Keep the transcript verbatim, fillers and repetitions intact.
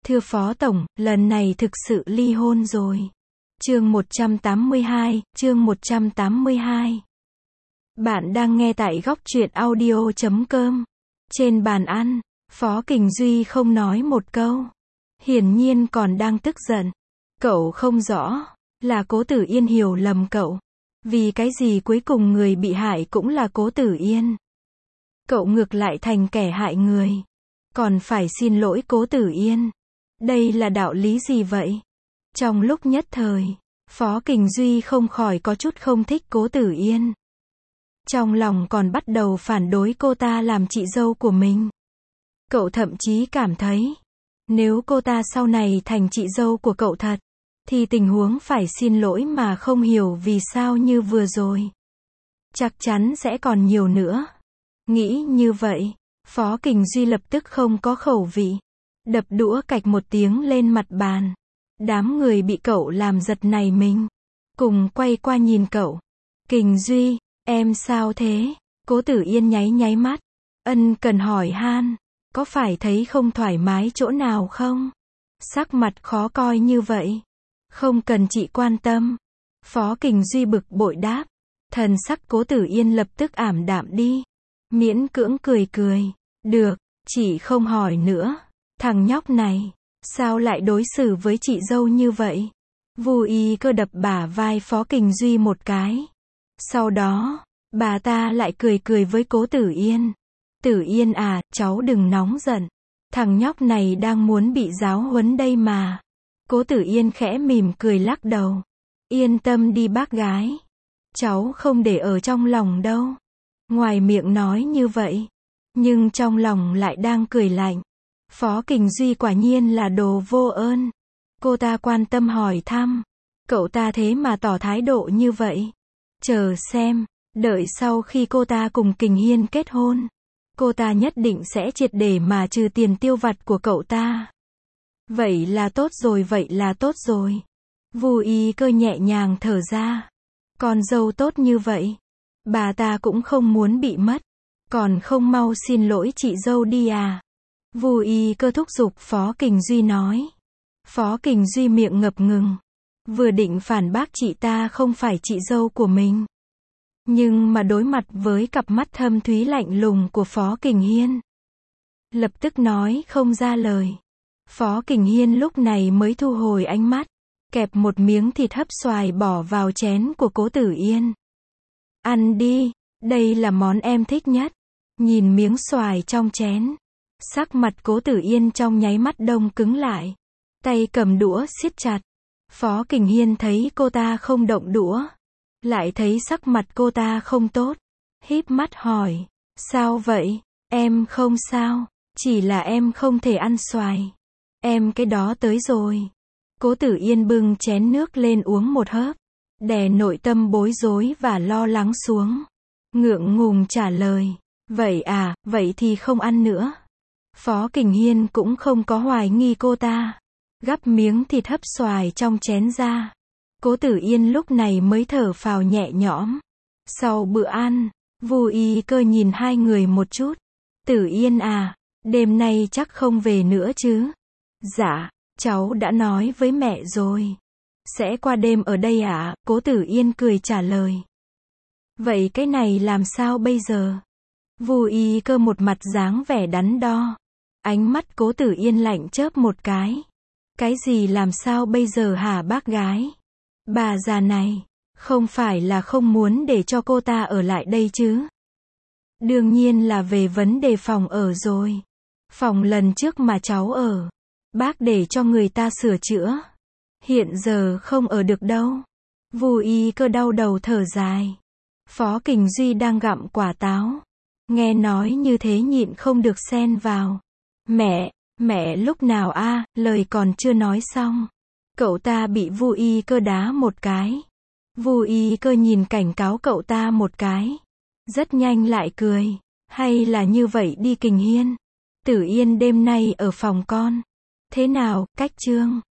Thưa Phó Tổng, lần này thực sự ly hôn rồi. Chương một trăm tám mươi hai, chương một trăm tám mươi hai. Bạn đang nghe tại góc truyện audio chấm com. Trên bàn ăn, Phó Kình Duy không nói một câu. Hiển nhiên còn đang tức giận. Cậu không rõ, là Cố Tử Yên hiểu lầm cậu. Vì cái gì cuối cùng người bị hại cũng là Cố Tử Yên. Cậu ngược lại thành kẻ hại người. Còn phải xin lỗi Cố Tử Yên. Đây là đạo lý gì vậy? Trong lúc nhất thời, Phó Kình Duy không khỏi có chút không thích Cố Tử Yên. Trong lòng còn bắt đầu phản đối cô ta làm chị dâu của mình. Cậu thậm chí cảm thấy, nếu cô ta sau này thành chị dâu của cậu thật, thì tình huống phải xin lỗi mà không hiểu vì sao như vừa rồi. Chắc chắn sẽ còn nhiều nữa. Nghĩ như vậy, Phó Kình Duy lập tức không có khẩu vị. Đập đũa cạch một tiếng lên mặt bàn. Đám người bị cậu làm giật nảy mình. Cùng quay qua nhìn cậu. Kình Duy, em sao thế? Cố Tử Yên nháy nháy mắt. Ân cần hỏi han. Có phải thấy không thoải mái chỗ nào không? Sắc mặt khó coi như vậy. Không cần chị quan tâm. Phó Kình Duy bực bội đáp. Thần sắc Cố Tử Yên lập tức ảm đạm đi. Miễn cưỡng cười cười. Được, chị không hỏi nữa. Thằng nhóc này, sao lại đối xử với chị dâu như vậy? Vu Y Cơ đập bả vai Phó Kình Duy một cái. Sau đó, bà ta lại cười cười với Cố Tử Yên. Tử Yên à, cháu đừng nóng giận. Thằng nhóc này đang muốn bị giáo huấn đây mà. Cố Tử Yên khẽ mỉm cười lắc đầu. Yên tâm đi bác gái. Cháu không để ở trong lòng đâu. Ngoài miệng nói như vậy, nhưng trong lòng lại đang cười lạnh. Phó Kình Duy quả nhiên là đồ vô ơn. Cô ta quan tâm hỏi thăm. Cậu ta thế mà tỏ thái độ như vậy. Chờ xem, đợi sau khi cô ta cùng Kình Hiên kết hôn, cô ta nhất định sẽ triệt để mà trừ tiền tiêu vặt của cậu ta. Vậy là tốt rồi, vậy là tốt rồi. Vu Y Cơ nhẹ nhàng thở ra. Con dâu tốt như vậy, bà ta cũng không muốn bị mất. Còn không mau xin lỗi chị dâu đi à? Vu Y Cơ thúc giục Phó Kình Duy nói. Phó Kình Duy miệng ngập ngừng. Vừa định phản bác chị ta không phải chị dâu của mình. Nhưng mà đối mặt với cặp mắt thâm thúy lạnh lùng của Phó Kình Hiên, lập tức nói không ra lời. Phó Kình Hiên lúc này mới thu hồi ánh mắt, kẹp một miếng thịt hấp xoài bỏ vào chén của Cố Tử Yên. Ăn đi, đây là món em thích nhất. Nhìn miếng xoài trong chén, sắc mặt Cố Tử Yên trong nháy mắt đông cứng lại. Tay cầm đũa siết chặt. Phó Kình Hiên thấy cô ta không động đũa, lại thấy sắc mặt cô ta không tốt. Híp mắt hỏi. Sao vậy? Em không sao. Chỉ là em không thể ăn xoài. Em cái đó tới rồi. Cố Tử Yên bưng chén nước lên uống một hớp. Đè nội tâm bối rối và lo lắng xuống. Ngượng ngùng trả lời. Vậy à, vậy thì không ăn nữa. Phó Kình Hiên cũng không có hoài nghi cô ta. Gắp miếng thịt hấp xoài trong chén ra. Cố Tử Yên lúc này mới thở phào nhẹ nhõm. Sau bữa ăn, Vu Y Cơ nhìn hai người một chút. Tử Yên à, đêm nay chắc không về nữa chứ? Dạ, cháu đã nói với mẹ rồi. Sẽ qua đêm ở đây ạ? Cố Tử Yên cười trả lời. Vậy cái này làm sao bây giờ? Vu Y Cơ một mặt dáng vẻ đắn đo. Ánh mắt Cố Tử Yên lạnh chớp một cái. Cái gì làm sao bây giờ hả bác gái? Bà già này, không phải là không muốn để cho cô ta ở lại đây chứ? Đương nhiên là về vấn đề phòng ở rồi. Phòng lần trước mà cháu ở, bác để cho người ta sửa chữa. Hiện giờ không ở được đâu. Vu Y Cơ đau đầu thở dài. Phó Kình Duy đang gặm quả táo. Nghe nói như thế nhịn không được xen vào. Mẹ, mẹ lúc nào a? Lời còn chưa nói xong, cậu ta bị Vu Y Cơ đá một cái. Vu Y Cơ nhìn cảnh cáo cậu ta một cái, rất nhanh lại cười. Hay là như vậy đi Kình Hiên. Tử Yên đêm nay ở phòng con. Thế nào, cách chương?